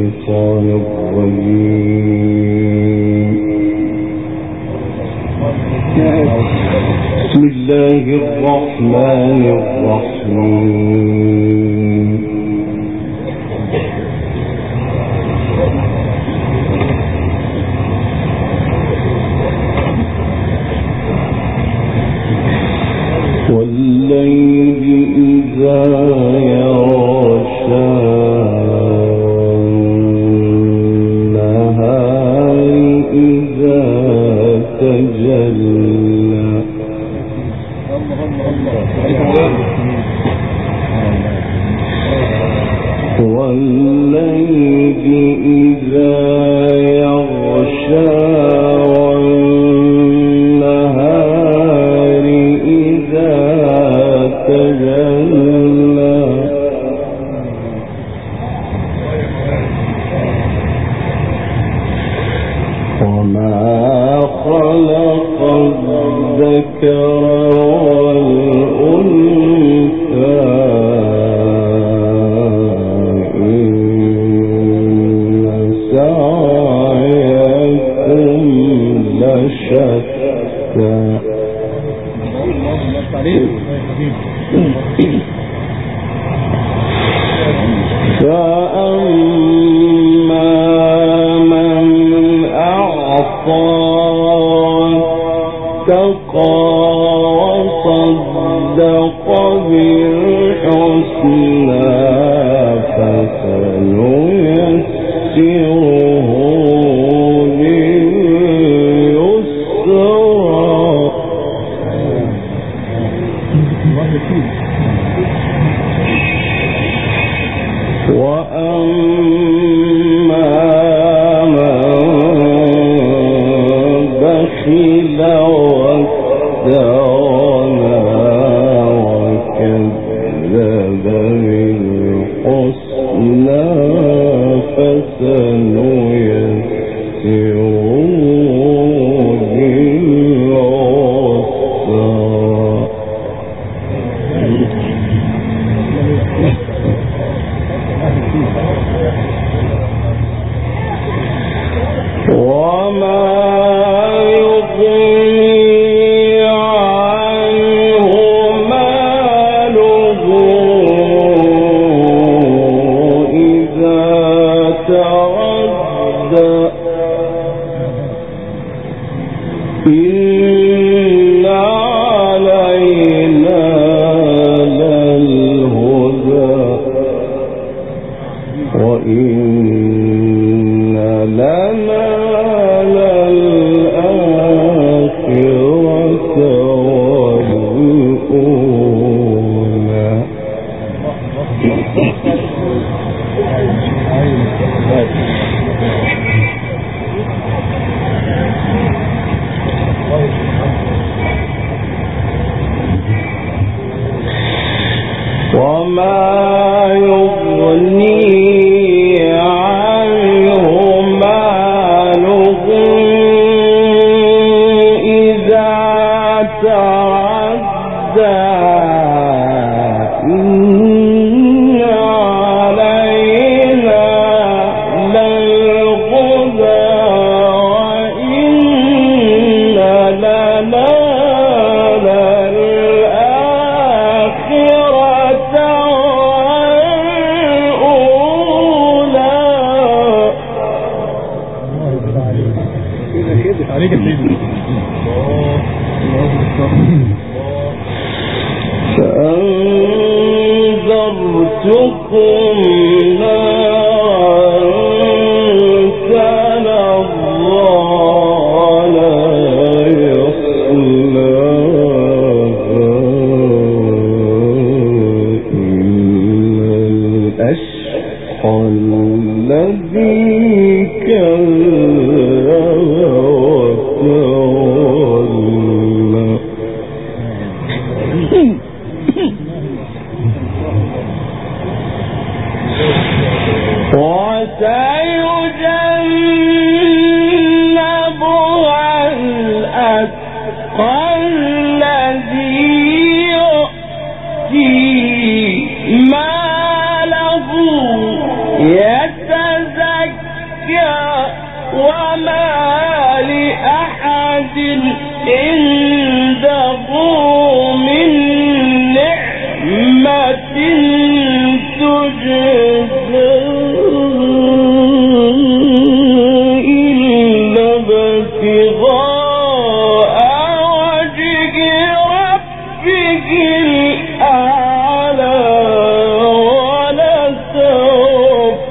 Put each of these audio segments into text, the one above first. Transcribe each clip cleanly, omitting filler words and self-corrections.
الشيطان الرجيم. بسم الله الرحمن الرحيم. والليل إذا يغشى والنهار إذا تجلى والليل إذا يغشى والنهار إذا تجلى وما خلق الذكر والأنثى إن سعيكم لشتى فأما من أعطى واتقى وصدق بالحسنى فسنيسره لليسرى وأما من بخل واستغنى وكذب بالحسنى فسنيسره وما يغني عنه ماله إذا تردى إن علينا للهدى وإن لنا وما يغني عنه ماله إذا تردى إن علينا للهدى وإن لنا فأنذرتكم نارا تلظى لا يصلاها إلا الأشقى الذي كذب وتولى وسيجنبها الأتقى الذي يؤتي ماله يتزكى وما لأحد عنده من نعمة تجزى إلا ابتغاء وجه ربه الأعلى ولسوف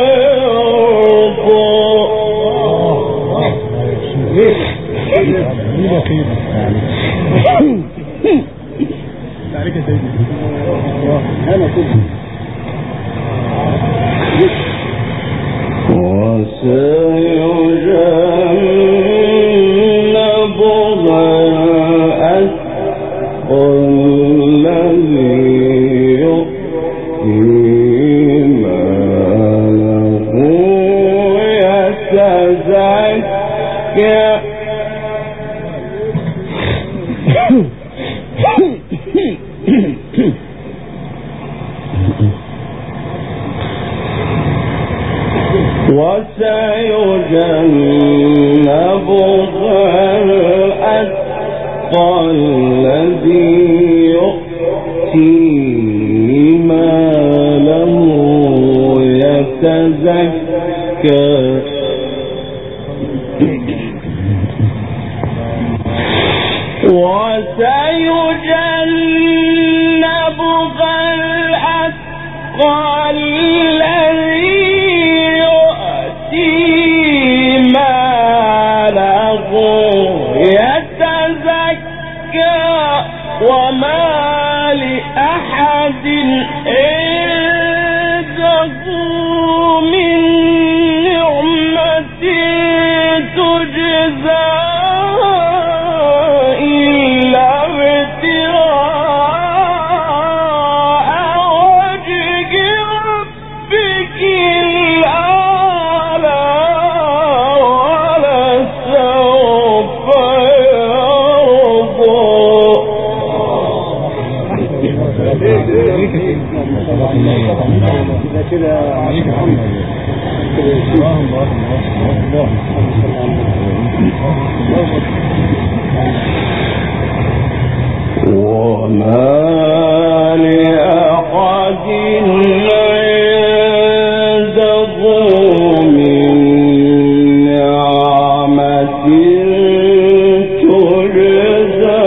وسيجنبها الأتقى الذي يؤتي ماله يتزكى وسيجنبها الأتقى الذي يؤتي ماله يتزكى وسيجنبها الأتقى الذي يؤتي ماله يتزكى وما لأحد عنده من نعمة تجزى إلا ابتغاء وجه ربك الأعلى ولسوف وما لأحد عنده من نعمة تجزى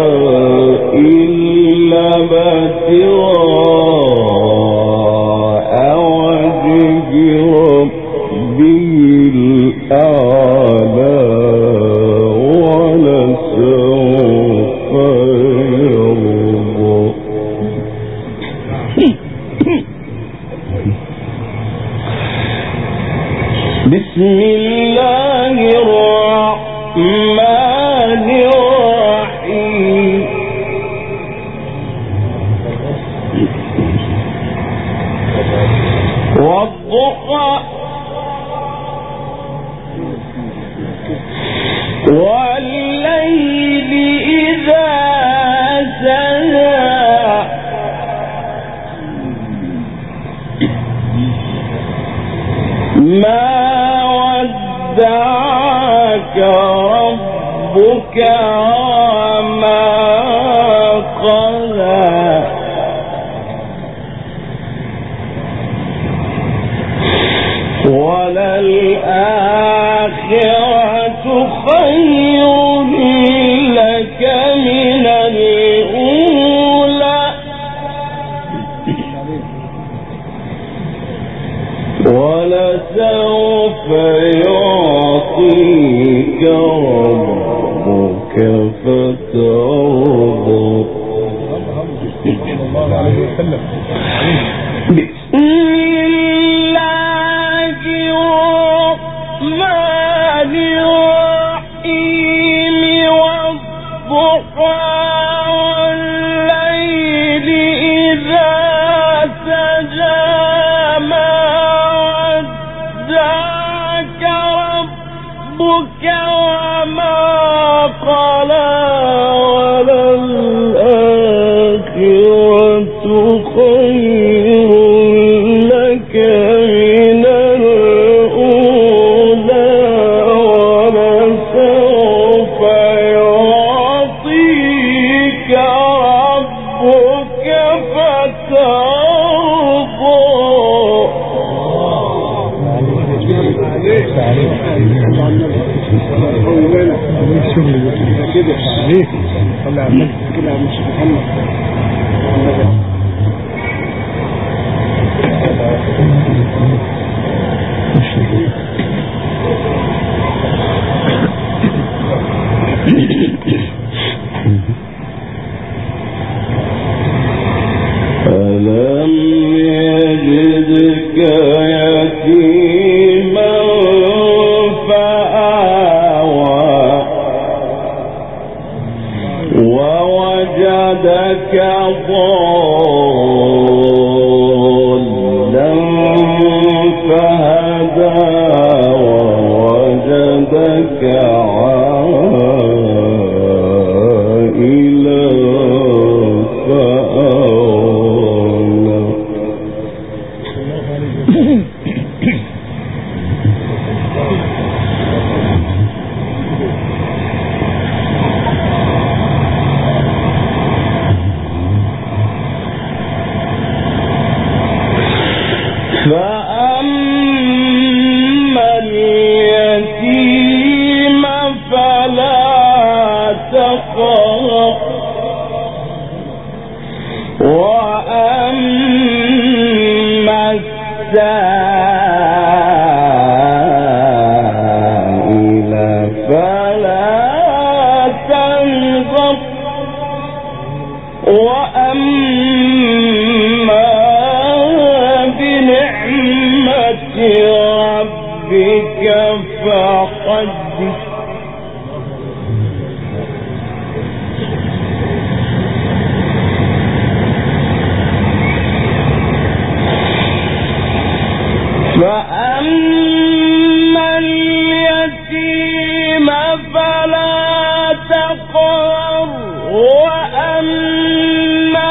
إلا ابتغاء وجه ربه الأعلى ولسوف يرضى. بسم الله الرحمن الرحيم. والضحى والليل إذا سجى ما ودعك ربك وما قلى وللآخرة خير لك من الأولى ولسوف يعطيك ربك فترضى. بسم الله الرحمن الرحيم. والضحى والليل إذا سجى ما ودعك ربك وما قلى وللآخرة خير لك من الأولى ألم يجدك يتيما فآوى ووجدك ضالا فهدى ووجدك عائلا فأغنى. فأما اليتيم فلا تقهر وأما السائل فلا تنظر وأما بنعمة ربك فحدث. فأما اليتيم فلا تقهر وأما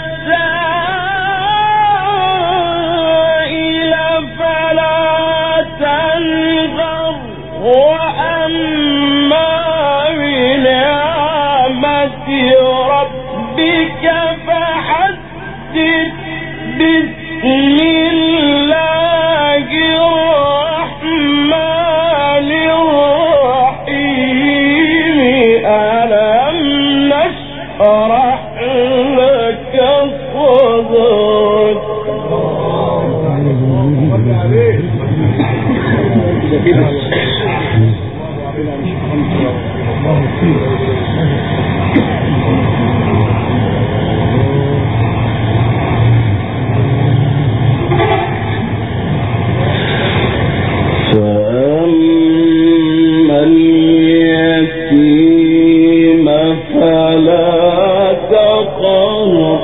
السائل فلا تنظر وأما بنعمة ربك فحدث. بسم الله الرحمن الرحيم. ألم نشرح لك صدرك. فأما اليتيم فلا تقهر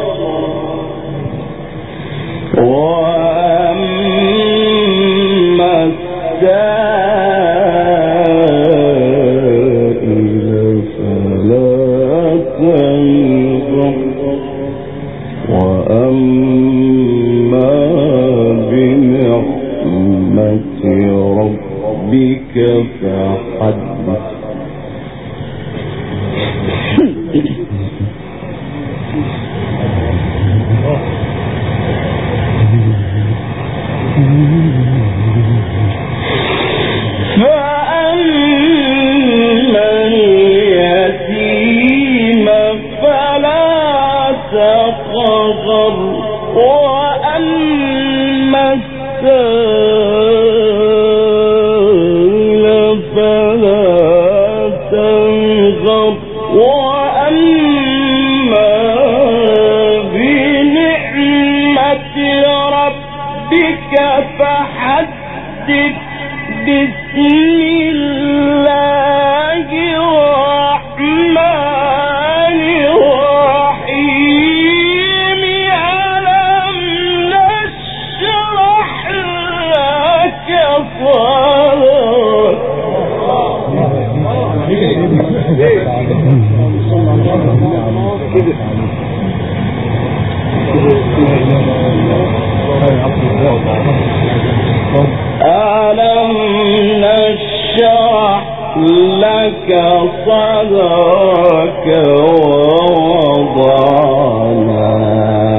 وأما السائل فلا تنظر وأما بنعمة ربك فحدث. فأما اليتيم فلا تقهر وأما السائل فلا تنظر وأما بنعمة ربك فحدث. بسم الله الرحمن الرحيم. ألم نشرح لك صدرك. ألم نشرح لك صدرك ووضعنا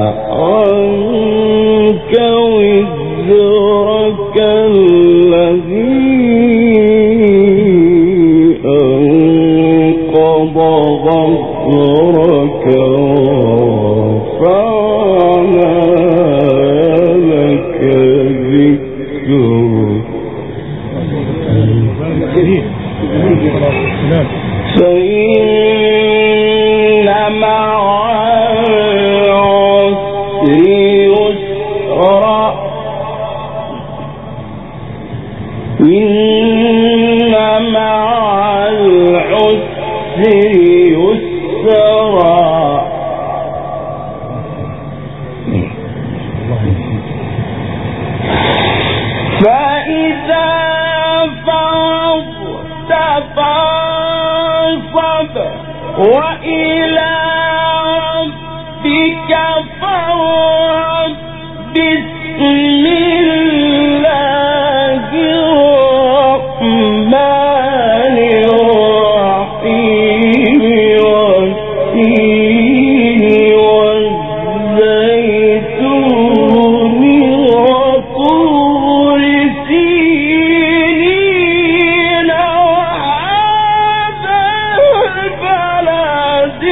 يسرا إن مع العسر يسرا فإذا فرغت فانصب وإلى ربك فارغب بسم الله الرحمن الرحيم والتين والزيتون وطور سينين وهذا البلد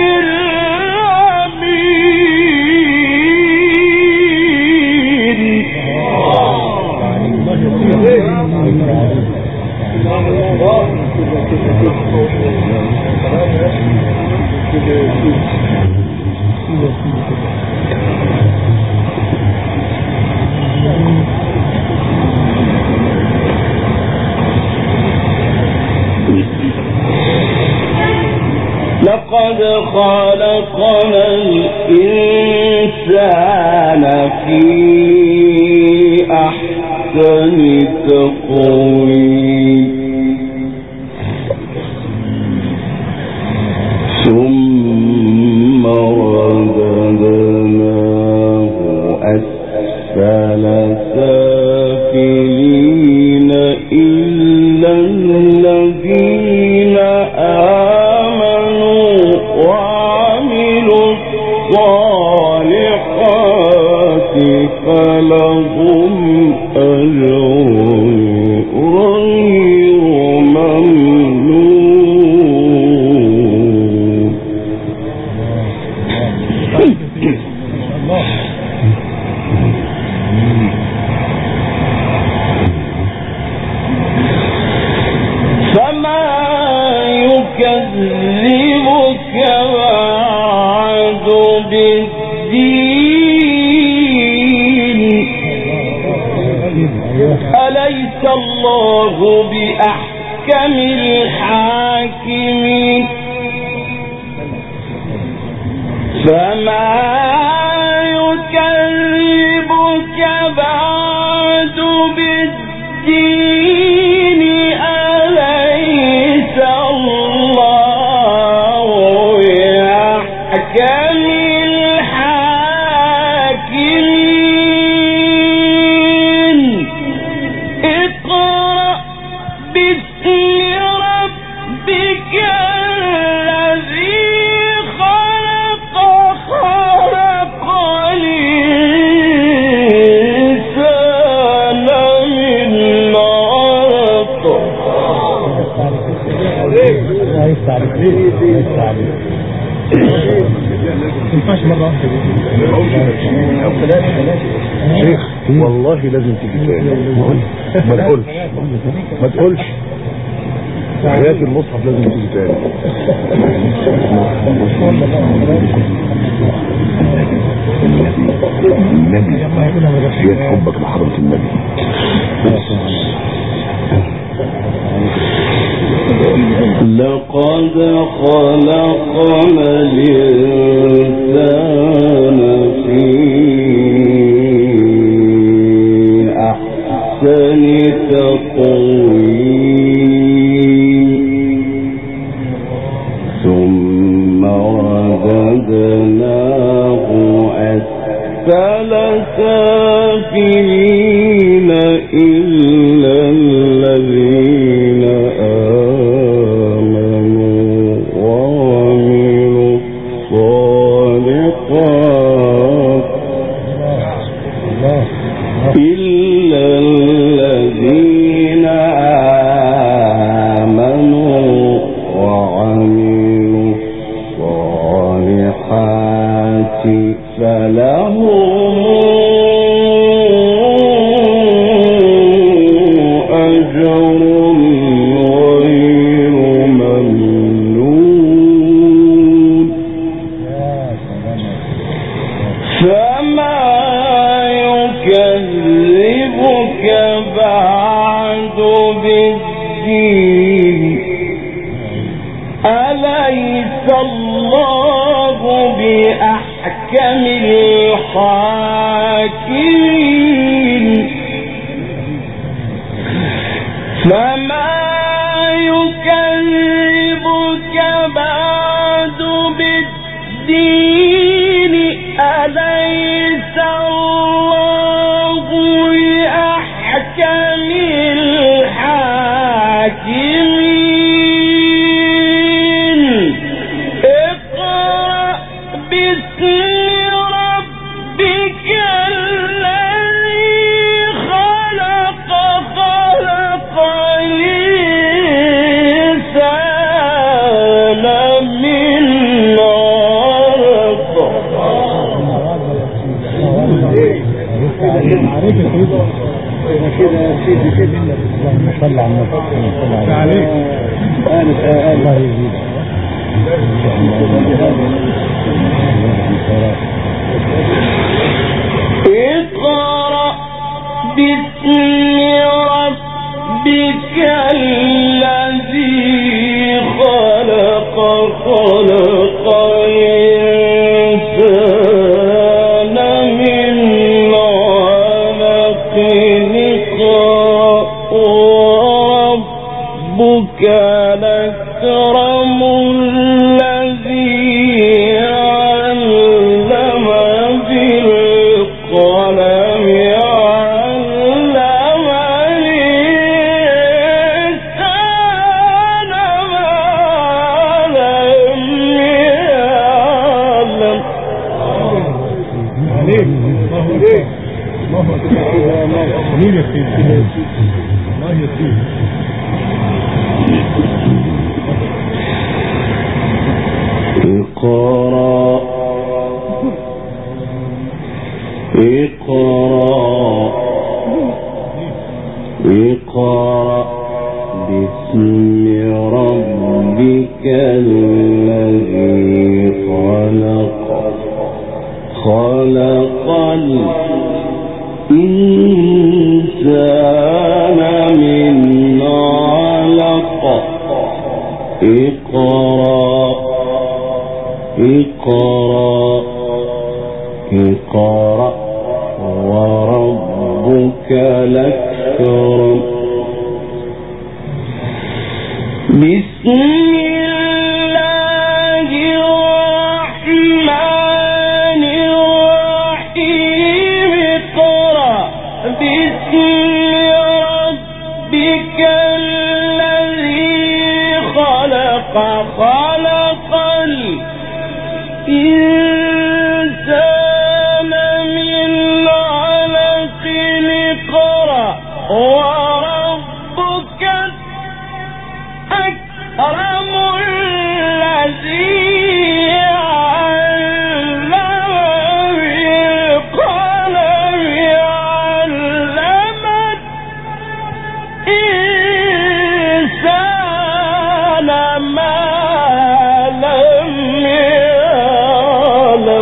لقد خلقنا الإنسان في أحسن تقويم ثم رددناه أسفل سافلين إلا الذين آمنوا وعملوا الصالحات فلهم أجر غير ممنون. فما يكذبك بعد بالدين أليس الله بأحكم الحاكمين فما يكذبك بعد بالدين أليس الله بأحكم الحاكمين اقرأ باسم ربك الذي خلق خلق الإنسان من علق. ينفعش مرة واحدة شيخ والله لازم تيجي تاني. ما تقولش حياة المصحف لازم تيجي تاني. النبي زيادة حبك لحضرة النبي. لقد خلقنا الإنسان في أحسن تقويم ثم رددناه أسفل سافلين إلا الذين آمنوا وعملوا الصالحات إلا الذين آمنوا وعملوا الصالحات فلهم أجر غير ممنون. فما يكذبك بعد بالدين أليس الله بأحكم الحاكمين فما يكذبك بعد بالدين أليس الله بأحكم الحاكمين اقرأ باسم ربك الذي خلق خلق الإنسان من علق كده سيدي كده اللهم صل على النبي عليك الله يزيد اقرأ باسم ربك الذي خلق خلق الإنسان من علق وربك الأكرم الذي علم بالقلم علم الإنسان ما لم يعلم اقرأ باسم ربك الذي خلق خلق الإنسان من علق اقرأ وربك الأكرم بسم الله الرحمن الرحيم اقرأ باسم ربك الذي خلق خلق الإنسان من علق اقرأ وربك أكرم الذي علم بالقلم علم الإنسان ما لم يعلم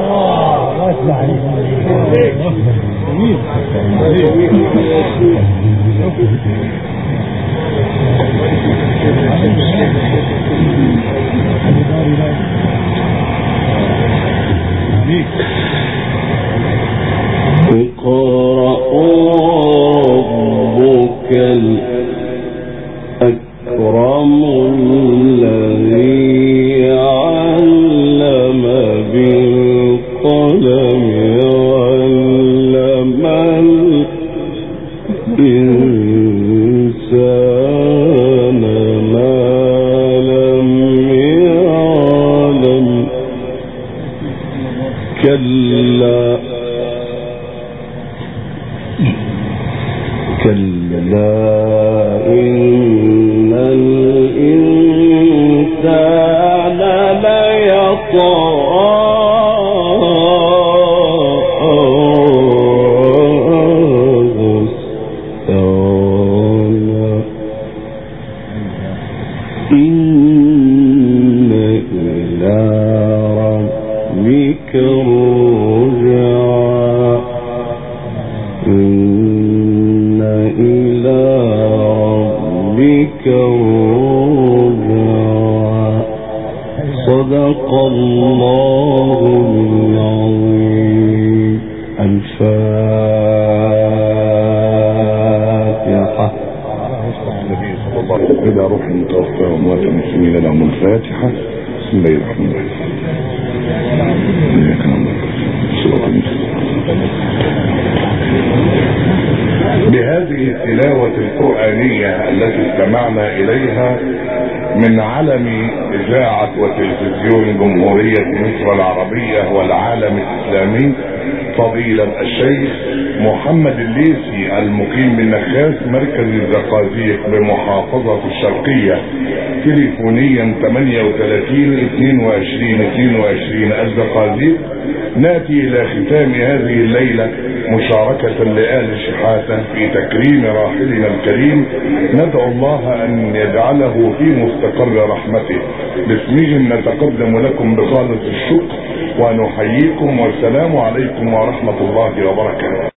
اقرأ ربك الأكرم الذي علم بالقلم علم الإنسان ما لم يعلم كلا إن الإنسان ليطغى ذكرها. صدق الله العظيم. الفاتحة. إلى روح المتوفى وأموات المسلمين لهم الفاتحة. بسم الله الرحمن الرحيم. بهذه التلاوة القرآنية التي استمعنا إليها من علم إذاعة وتلفزيون جمهورية مصر العربية والعالم الإسلامي فضيلة الشيخ محمد الليثي المقيم بالنخاس مركز الزقازيق بمحافظة الشرقية، تليفونيا 38 22 22 الزقازيق. نأتي إلى ختام هذه الليلة مشاركة لآل شحاتة في تكريم راحلنا الكريم. ندعو الله أن يجعله في مستقر رحمته. باسمهم نتقدم لكم بخالص الشكر ونحييكم والسلام عليكم ورحمة الله وبركاته.